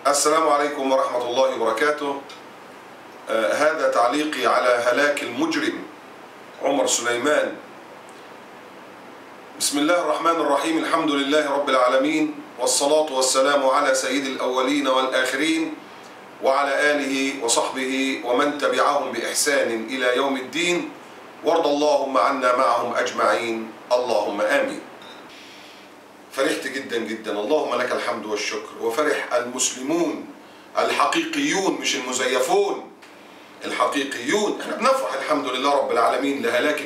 السلام عليكم ورحمة الله وبركاته. هذا تعليقي على هلاك المجرم عمر سليمان. بسم الله الرحمن الرحيم. الحمد لله رب العالمين، والصلاة والسلام على سيد الأولين والآخرين وعلى آله وصحبه ومن تبعهم بإحسان إلى يوم الدين، وارض اللهم عنا معهم أجمعين، اللهم آمين. فرحت جدا جدا، اللهم لك الحمد والشكر. وفرح المسلمون الحقيقيون مش المزيفون، الحقيقيون. احنا بنفرح الحمد لله رب العالمين لهلاك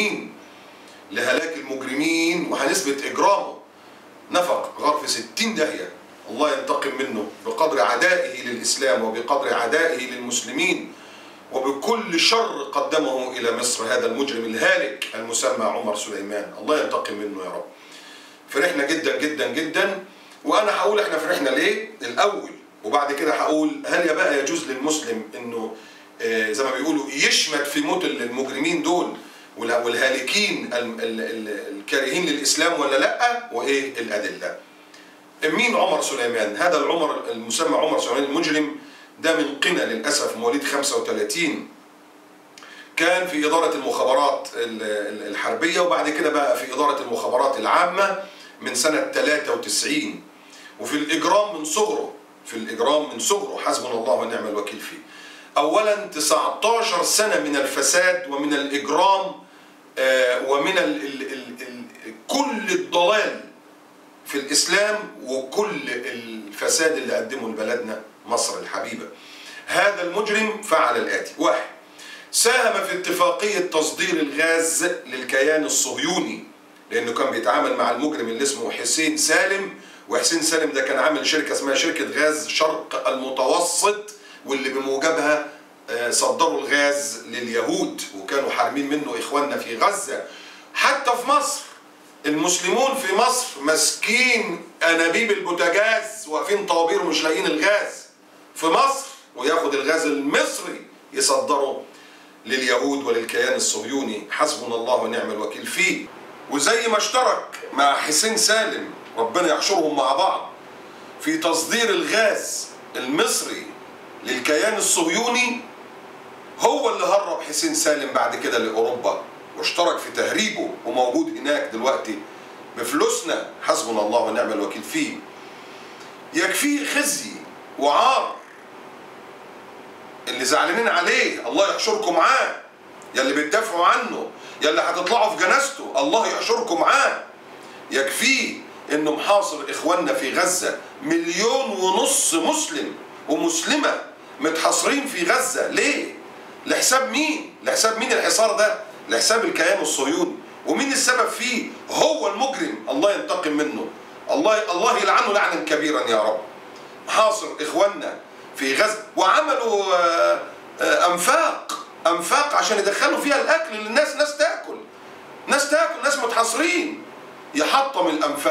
المجرمين وهنثبت إجرامه. نفق غرف 60 داهية، الله ينتقم منه بقدر عدائه للإسلام وبقدر عدائه للمسلمين وبكل شر قدمه إلى مصر هذا المجرم الهالك المسمى عمر سليمان، الله ينتقم منه يا رب. فرحنا جدا جدا جدا، وأنا هقول احنا فرحنا ليه الأول، وبعد كده هقول هل بقى يجوز للمسلم إنه زي ما بيقولوا يشمت في موت المجرمين دول والهالكين الكارهين للإسلام ولا لأ، وإيه الأدلة. مين عمر سليمان؟ هذا العمر المسمى عمر سليمان المجرم ده من قنا للأسف، مواليد 35. كان في إدارة المخابرات الحربية، وبعد كده بقى في إدارة المخابرات العامة من سنة 93. وفي الإجرام من صغره حسبنا الله ونعم الوكيل فيه. أولا 19 سنة من الفساد ومن الإجرام ومن كل الضلال في الإسلام وكل الفساد اللي قدمه لبلدنا مصر الحبيبة. هذا المجرم فعل الآتي: 1. ساهم في اتفاقية تصدير الغاز للكيان الصهيوني، لأنه كان بيتعامل مع المجرم اللي اسمه حسين سالم، وحسين سالم ده كان عامل شركة اسمها شركة غاز شرق المتوسط، واللي بموجبها صدروا الغاز لليهود وكانوا حارمين منه إخواننا في غزة. حتى في مصر المسلمون في مصر ماسكين أنابيب البوتاجاز واقفين طوابير ومش لاقيين الغاز في مصر، وياخد الغاز المصري يصدره لليهود وللكيان الصهيوني، حسبنا الله ونعم الوكيل فيه. وزي ما اشترك مع حسين سالم، ربنا يحشرهم مع بعض، في تصدير الغاز المصري للكيان الصهيوني، هو اللي هرب حسين سالم بعد كده لأوروبا واشترك في تهريبه، وموجود هناك دلوقتي بفلوسنا، حسبنا الله ونعم الوكيل فيه. يكفيه خزي وعار اللي زعلانين عليه، الله يحشركم معاه. يلي بتدافعوا عنه، يلي هتطلعوا في جنازته، الله يحشركم معاه. يكفيه انه محاصر اخواننا في غزة 1.5 مليون مسلم ومسلمة متحاصرين في غزة. ليه؟ لحساب مين؟ لحساب مين الحصار ده؟ لحساب الكيان الصهيوني. ومين السبب فيه؟ هو المجرم، الله ينتقم منه، الله يلعنه لعنا كبيرا يا رب. محاصر اخواننا في غزة، وعملوا انفاق عشان يدخلوا فيها الاكل للناس، ناس تاكل، ناس متحاصرين. يحطم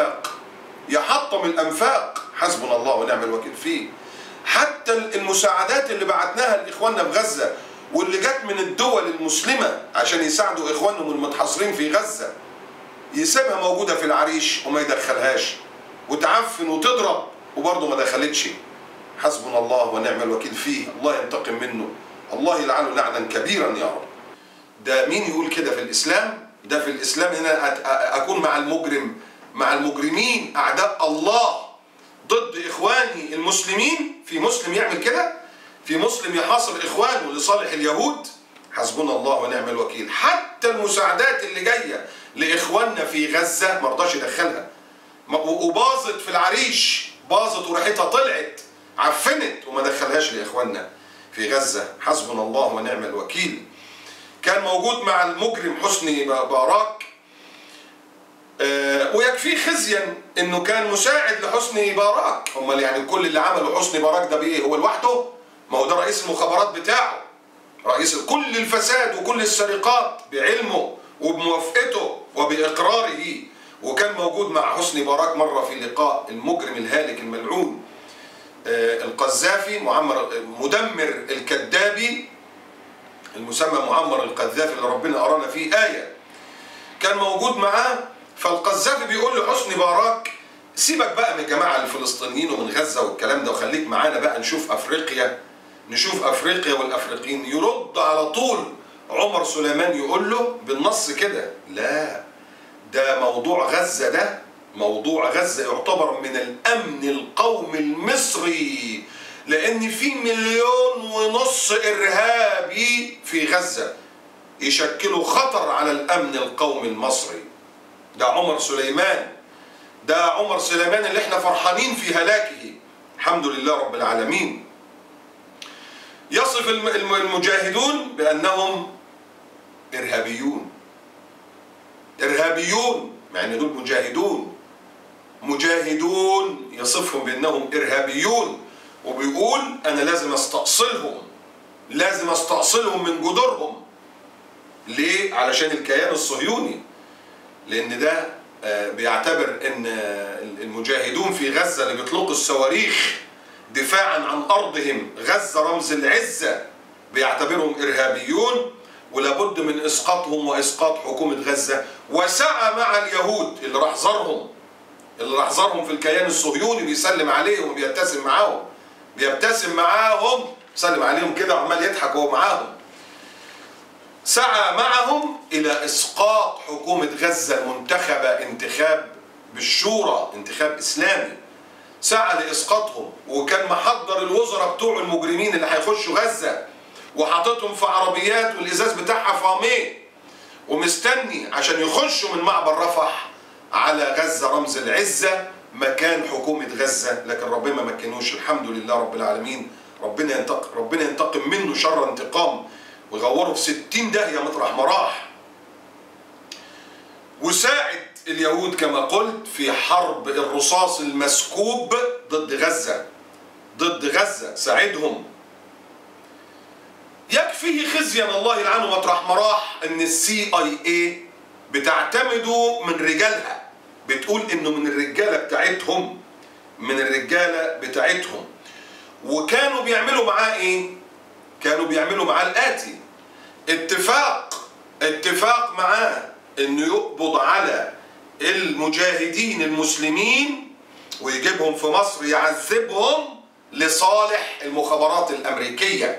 الانفاق، حسبنا الله ونعم الوكيل فيه. حتى المساعدات اللي بعتناها لاخواننا في غزة واللي جت من الدول المسلمة عشان يساعدوا اخوانهم المتحاصرين في غزة، يسيبها موجودة في العريش وما يدخلهاش، وتعفن وتضرب وبرضه ما دخلتش. حسبنا الله ونعم الوكيل فيه، الله ينتقم منه، الله يلعنه لعنا كبيرا يا رب. ده مين يقول كده في الإسلام؟ ده في الإسلام إن أنا أكون مع المجرمين أعداء الله ضد إخواني المسلمين؟ في مسلم يعمل كده؟ في مسلم يحاصر إخوانه لصالح اليهود؟ حسبنا الله ونعم الوكيل. حتى المساعدات اللي جاية لإخواننا في غزة مرضاش يدخلها، وباظت في العريش، باظت وريحتها طلعت، عفنت، وما دخلهاش لإخواننا في غزة. حسبنا الله ونعم الوكيل. كان موجود مع المجرم حسني مبارك، ويكفيه خزيا انه كان مساعد لحسني مبارك. امال يعني كل اللي عمله حسني مبارك ده بايه؟ هو لوحده؟ ما هو ده رئيس المخابرات بتاعه، رئيس كل الفساد وكل السرقات بعلمه وبموافقته وبإقراره. وكان موجود مع حسني مبارك مرة في لقاء المجرم الهالك الملعون القذافي، مدمر الكذابي المسمى معمر القذافي، اللي ربنا أرانا فيه آية. كان موجود معاه، فالقذافي بيقول لحسني مبارك سيبك بقى من الجماعة الفلسطينيين ومن غزة والكلام ده، وخليك معانا بقى نشوف أفريقيا. نشوف أفريقيا والأفريقيين. يرد على طول عمر سليمان يقول له بالنص كده: لا، ده موضوع غزة، ده موضوع غزة يعتبر من الأمن القومي المصري، لأن في 1.5 مليون إرهابي في غزة يشكلوا خطر على الأمن القومي المصري. ده عمر سليمان، ده عمر سليمان اللي احنا فرحانين في هلاكه، الحمد لله رب العالمين. يصف المجاهدون بأنهم إرهابيون. إرهابيون مع أن دول مجاهدون يصفهم بأنهم إرهابيون، وبيقول أنا لازم أستأصلهم من جذورهم. ليه؟ علشان الكيان الصهيوني، لأن ده بيعتبر أن المجاهدون في غزة اللي بيطلقوا الصواريخ دفاعا عن أرضهم، غزة رمز العزة، بيعتبرهم إرهابيون ولابد من إسقاطهم وإسقاط حكومة غزة. وسعى مع اليهود اللي راح زارهم في الكيان الصهيوني، بيسلم عليهم وبيبتسم معاهم، بيسلم عليهم كده وعمال يضحك وهو معاهم. سعى معهم إلى إسقاط حكومة غزة المنتخبة انتخاب بالشورى، انتخاب إسلامي. سعى لإسقاطهم، وكان محضر الوزراء بتوع المجرمين اللي هيخشوا غزة وحاططهم في عربيات والإزاز بتاعها فاميه ومستني عشان يخشوا من معبر رفح على غزة رمز العزة مكان حكومة غزة. لكن ربنا ما مكنوش، الحمد لله رب العالمين. ربنا ينتقم منه شر انتقام ويغوره في 60 داهية مطرح ما راح. وساعد اليهود كما قلت في حرب الرصاص المسكوب ضد غزة، ساعدهم. يكفيه خزيا الله يلعنه مطرح ما راح ان CIA بتعتمده من رجالها، بتقول انه من الرجالة بتاعتهم. وكانوا بيعملوا معاه ايه؟ كانوا بيعملوا معاه الآتي: اتفاق معاه انه يقبض على المجاهدين المسلمين ويجيبهم في مصر يعذبهم لصالح المخابرات الأمريكية.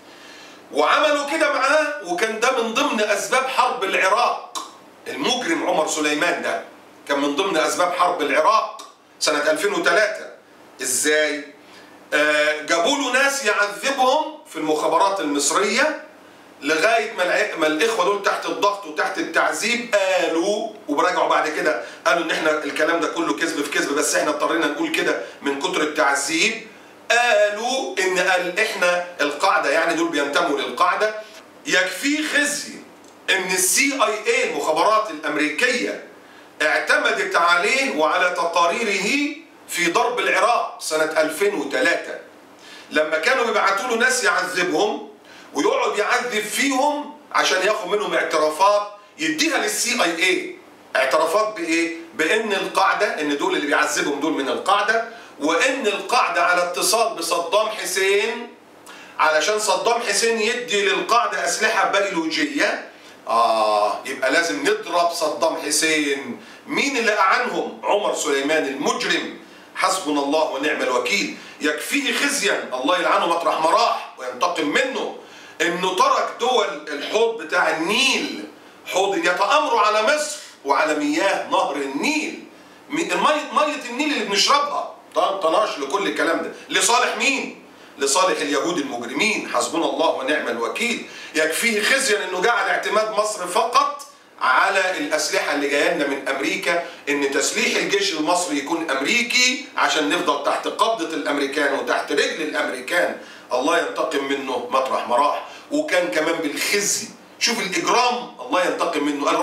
وعملوا كده معاه، وكان ده من ضمن أسباب حرب العراق. المجرم عمر سليمان ده كان من ضمن أسباب حرب العراق سنة 2003. إزاي؟ جابوا له ناس يعذبهم في المخابرات المصرية لغاية ما الإخوة دول تحت الضغط وتحت التعذيب قالوا، وبراجعوا بعد كده قالوا إن إحنا الكلام ده كله كذب في كذب، بس إحنا اضطرينا نقول كده من كتر التعذيب. قالوا إن إحنا القاعدة، يعني دول بينتموا للقاعدة. يكفي خزي إن CIA المخابرات الأمريكية اعتمدت عليه وعلى تقاريره في ضرب العراق سنة 2003، لما كانوا بيبعتوا له ناس يعذبهم ويقعد يعذب فيهم عشان ياخد منهم اعترافات يديها للCIA. اعترافات بإيه؟ بإن القاعدة، إن دول اللي بيعذبهم دول من القاعدة، وإن القاعدة على اتصال بصدام حسين علشان صدام حسين يدي للقاعدة أسلحة بيولوجية. يبقى لازم نضرب صدام حسين. مين اللي أعنهم؟ عمر سليمان المجرم، حسبنا الله ونعم الوكيل. يكفيه خزيا الله يلعنه مطرح ما راح وينتقم منه انه ترك دول الحوض بتاع النيل، حوض يتآمروا على مصر وعلى مياه نهر النيل، مية النيل اللي بنشربها، طناش لكل الكلام ده. لصالح مين؟ لصالح اليهود المجرمين، حسبنا الله ونعم الوكيل. يكفيه خزيا انه جعل اعتماد مصر فقط على الأسلحة اللي جايه لنا من أمريكا، إن تسليح الجيش المصري يكون أمريكي عشان نفضل تحت قبضة الأمريكان وتحت رجل الأمريكان. الله ينتقم منه مطرح ما راح. وكان كمان بالخزي، شوف الإجرام، الله ينتقم منه. قال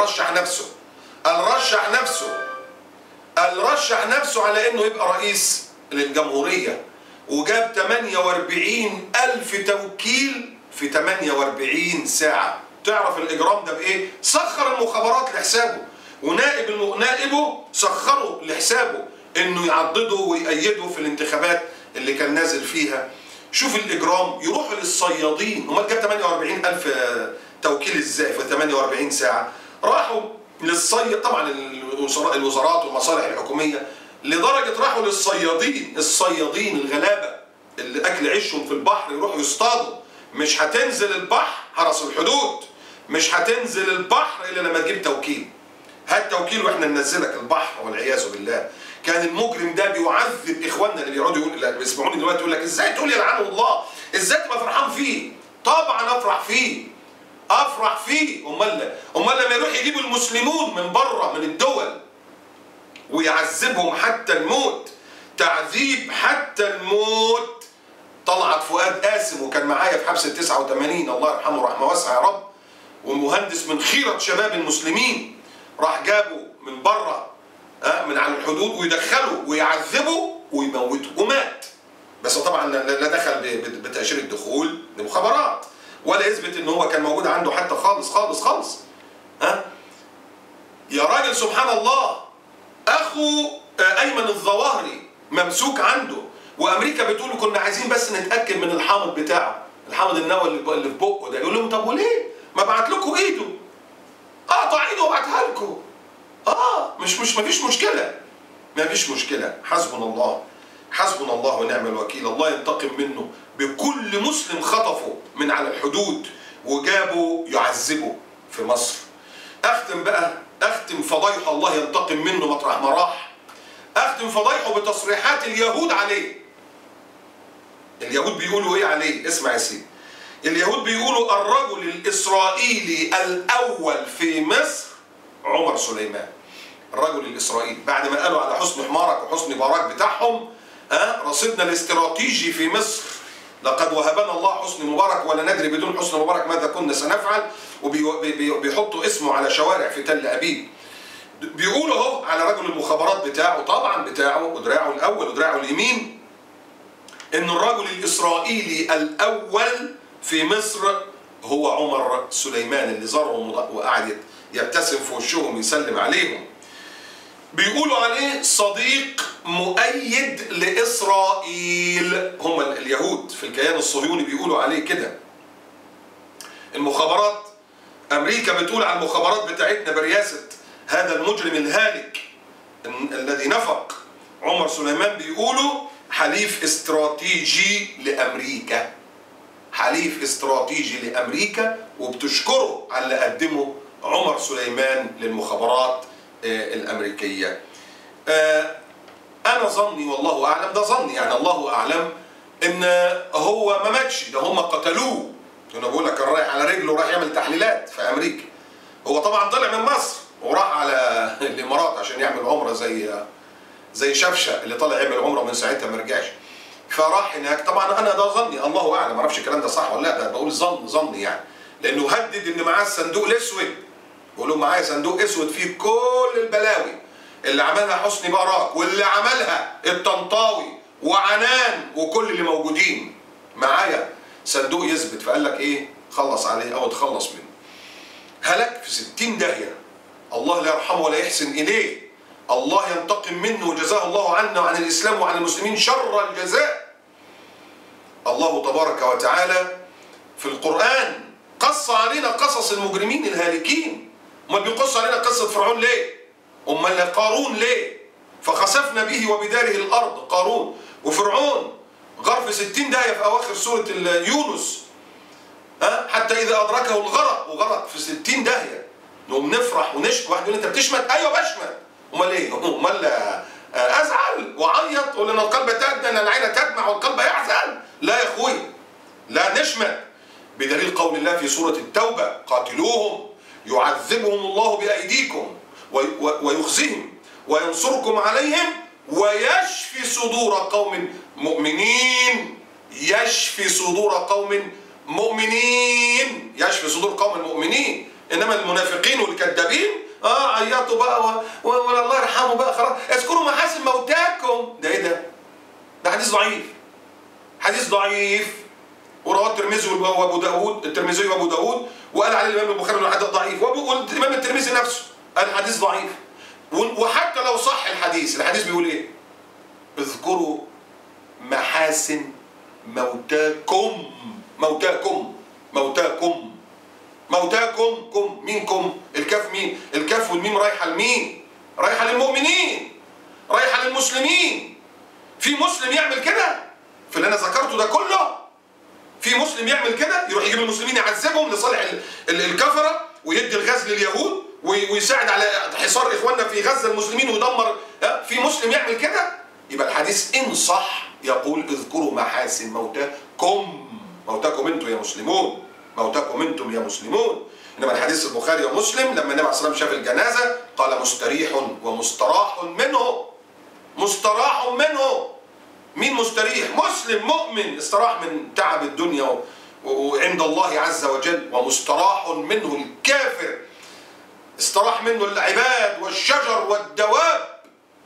رشح نفسه على إنه يبقى رئيس للجمهورية، وجاب 48,000 توكيل في 48 ساعة. تعرف الإجرام ده بإيه؟ سخر المخابرات لحسابه، ونائبه سخره لحسابه إنه يعضده ويأيده في الانتخابات اللي كان نازل فيها. شوف الإجرام. يروحوا للصيادين، امال جاب 48,000 توكيل إزاي في 48 ساعة؟ راحوا للصياد، طبعا الوزارات والمصالح الحكومية لدرجة راحوا للصيادين، الصيادين الغلابة اللي أكل عيشهم في البحر يروحوا يصطادوا. مش هتنزل البحر، حرس الحدود، مش هتنزل البحر إلا لما تجيب توكيل. هات توكيل واحنا ننزلك البحر والعياذ بالله. كان المجرم ده بيعذب اخواننا اللي بيقعدوا اللي بيسمعوني دلوقتي يقول لك ازاي تقول يلعنه الله؟ ازاي تبقى فرحان فيه؟ طبعا افرح فيه. افرح فيه. امال لما يروح يجيبوا المسلمون من بره من الدول ويعذبهم حتى الموت، تعذيب حتى الموت. طلعت فؤاد قاسم وكان معايا في حبس ال 89، الله يرحمه رحمه واسعه يا رب، ومهندس من خيرة شباب المسلمين، راح جابوا من بره من على الحدود ويدخلوا ويعذبوا ويموتوا ومات. بس طبعا لا دخل بتأشيرة دخول لمخابرات ولا يثبت ان هو كان موجود عنده حتى خالص خالص خالص. يا راجل سبحان الله، اخو ايمن الظواهري ممسوك عنده، وامريكا بتقول كنا عايزين بس نتاكد من الحامض بتاعه، الحامض النووي اللي في بقه ده. يقول لهم طب وليه؟ ما بعت لكم ايده، اقطع ايده وابعتها لكم. مفيش مشكله، مفيش مشكله. حسبنا الله، حسبنا الله ونعم الوكيل. الله ينتقم منه بكل مسلم خطفه من على الحدود وجابه يعذبه في مصر. اختم فضايحه، الله ينتقم منه مطرح ما راح. اختم فضايحه بتصريحات اليهود عليه. اليهود بيقولوا ايه عليه؟ اسمع يا سيدي. اليهود بيقولوا الرجل الإسرائيلي الأول في مصر عمر سليمان. الرجل الإسرائيلي بعد ما قالوا على حسن حمارك وحسن باراك بتاعهم، رصيدنا الاستراتيجي في مصر لقد وهبنا الله حسن مبارك ولا ندري بدون حسن مبارك ماذا كنا سنفعل، وبيحطوا اسمه على شوارع في تل أبيب. بيقولوا اهو على رجل المخابرات بتاعه، طبعا بتاعه ودراعه الأول ودراعه اليمين، إن الرجل الإسرائيلي الأول في مصر هو عمر سليمان اللي زارهم وقعد يبتسم في وشهم ويسلم عليهم. بيقولوا عليه صديق مؤيد لإسرائيل. هم اليهود في الكيان الصهيوني بيقولوا عليه كده. المخابرات، أمريكا بتقول على المخابرات بتاعتنا برئاسة هذا المجرم الهالك الذي نفق عمر سليمان، بيقولوا حليف استراتيجي لأمريكا، حليف استراتيجي لأمريكا، وبتشكره على اللي قدمه عمر سليمان للمخابرات الأمريكية. أنا ظني والله أعلم، ده ظني يعني الله أعلم، إن هو ما ماتش، ده هم قتلوه. أنا بقول لك كان رايح على رجله وراح يعمل تحليلات في أمريكا. هو طبعا طلع من مصر وراح على الإمارات عشان يعمل عمرة زي شفشة اللي طلع يعمل عمرة ومن ساعتها ما رجعش. فراح هناك. طبعا انا ده ظني، الله اعلم، ما اعرفش الكلام ده صح ولا لا، ده بقول ظني يعني، لانه هدد ان معاه الصندوق الاسود. بيقول له معايا صندوق اسود فيه كل البلاوي اللي عملها حسني باراك واللي عملها الطنطاوي وعنان وكل اللي موجودين، معايا صندوق يثبت. فقال لك ايه؟ خلص عليه او اتخلص منه. هلك في 60 داهيه. الله لا يرحمه ولا يحسن اليه. الله ينتقم منه وجزاه الله عنا وعن الإسلام وعن المسلمين شر الجزاء. الله تبارك وتعالى في القرآن قص علينا قصص المجرمين الهالكين. امال بيقص علينا قصة فرعون ليه؟ امال قارون ليه؟ فخسفنا به وبداره الأرض. قارون وفرعون غرف 60 داهية في أواخر سورة يونس، حتى إذا أدركه الغرق، وغرق في 60 داهية. نقوم نفرح ونشكي. واحد يقول أنت بتشمت؟ أيوه بشمت. امال ايه؟ امال ازعل واعيط اقول ان القلب ان العين تدمع والقلب يحزن؟ لا يا اخوي، لا نشمت. بدليل قول الله في سوره التوبه: قاتلوهم يعذبهم الله بايديكم ويخزهم وينصركم عليهم ويشفي صدور قوم مؤمنين. يشفي صدور قوم مؤمنين، يشفي صدور قوم مؤمنين. انما المنافقين والكذابين عيطوا بقى ولا الله يرحمه بقى خلاص، اذكروا محاسن موتاكم. ده ايه ده؟ ده حديث ضعيف، حديث ضعيف، ورواه الترمذي وابو داود، الترمذي وابو داود، وقال عليه الامام البخاري انه حديث ضعيف، والامام الترمذي نفسه قال حديث ضعيف. وحتى لو صح الحديث بيقول ايه؟ اذكروا محاسن موتاكم. موتاكم موتاكم موتاكم. مينكم، الكاف مين؟ الكاف والميم رايحه لمين؟ رايحه للمؤمنين. رايحة للمسلمين. في مسلم يعمل كده في اللي أنا ذكرته ده كله؟ في مسلم يعمل كده؟ يروح يجيب المسلمين يعذبهم لصالح الكفرة ويدي الغاز لليهود ويساعد على حصار إخواننا في غزة المسلمين ويدمر؟ في مسلم يعمل كده؟ يبقى الحديث إن صح يقول اذكروا محاسن موتاكم، موتاكم انتم يا مسلمون، موتاكم انتم يا مسلمون. انما الحديث البخاري ومسلم لما النبي عليه الصلاه والسلام شاف الجنازه قال مستريح ومستراح منه. مستراح منه. مين مستريح؟ مسلم مؤمن استراح من تعب الدنيا وعند الله عز وجل. ومستراح منه الكافر استراح منه العباد والشجر والدواب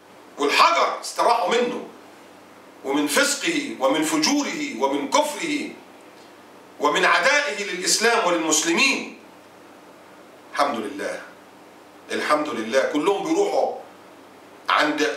والحجر استراحوا منه، ومن فسقه ومن فجوره ومن كفره ومن عدائه للإسلام وللمسلمين. الحمد لله، الحمد لله. كلهم بيروحوا عند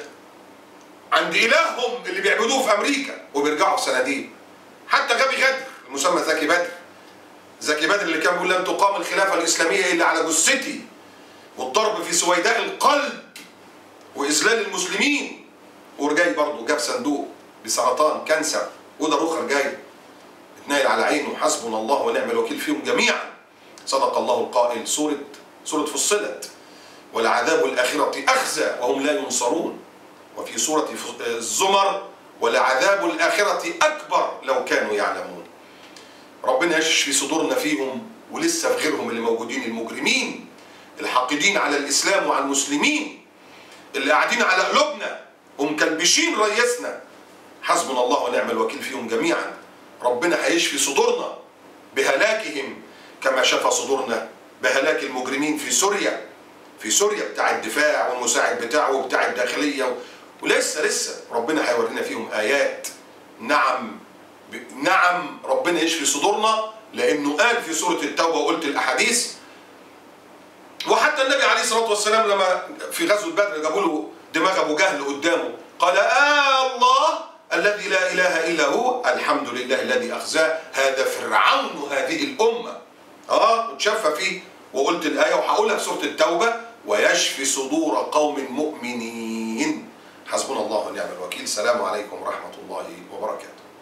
إلههم اللي بيعبدوه في أمريكا وبيرجعوا في صناديق. حتى غبي غدر المسمى زكي بدر، زكي بدر اللي كان بيقول لن تقام الخلافة الإسلامية إلا على جثتي، والضرب في سويداء القلب وإذلال المسلمين. ورجاي برضه جاب صندوق بسرطان كانسر وده رخر جاي اتنايل على عينه. حسبنا الله ونعم الوكيل فيهم جميعا. صدق الله القائل، سورة فصلت، ولعذاب الآخرة أخزى وهم لا ينصرون. وفي سورة الزمر ولعذاب الآخرة أكبر لو كانوا يعلمون. ربنا يشفي صدورنا فيهم، ولسه في غيرهم اللي موجودين، المجرمين الحاقدين على الإسلام وعلى المسلمين اللي قاعدين على قلوبنا ومكلبشين ريسنا. حسبنا الله ونعم الوكيل فيهم جميعا. ربنا هيشفي صدورنا بهلاكهم كما شفى صدورنا بهلاك المجرمين في سوريا. في سوريا بتاع الدفاع والمساعد بتاعه وبتاع الداخلية، ولسه ربنا هيورينا فيهم آيات. نعم ربنا يشفي صدورنا، لأنه قال في سورة التوبة وقلت الأحاديث. وحتى النبي عليه الصلاة والسلام لما في غزوة بدر جابوا له دماغ أبو جهل قدامه قال الله الذي لا إله إلا هو الحمد لله الذي أخزاه هذا فرعون هذه الأمة. وتشفى فيه. وقلت الآية وهقولها في سورة التوبة ويشفي صدور قوم مؤمنين. حسبنا الله ونعم الوكيل. السلام عليكم ورحمة الله وبركاته.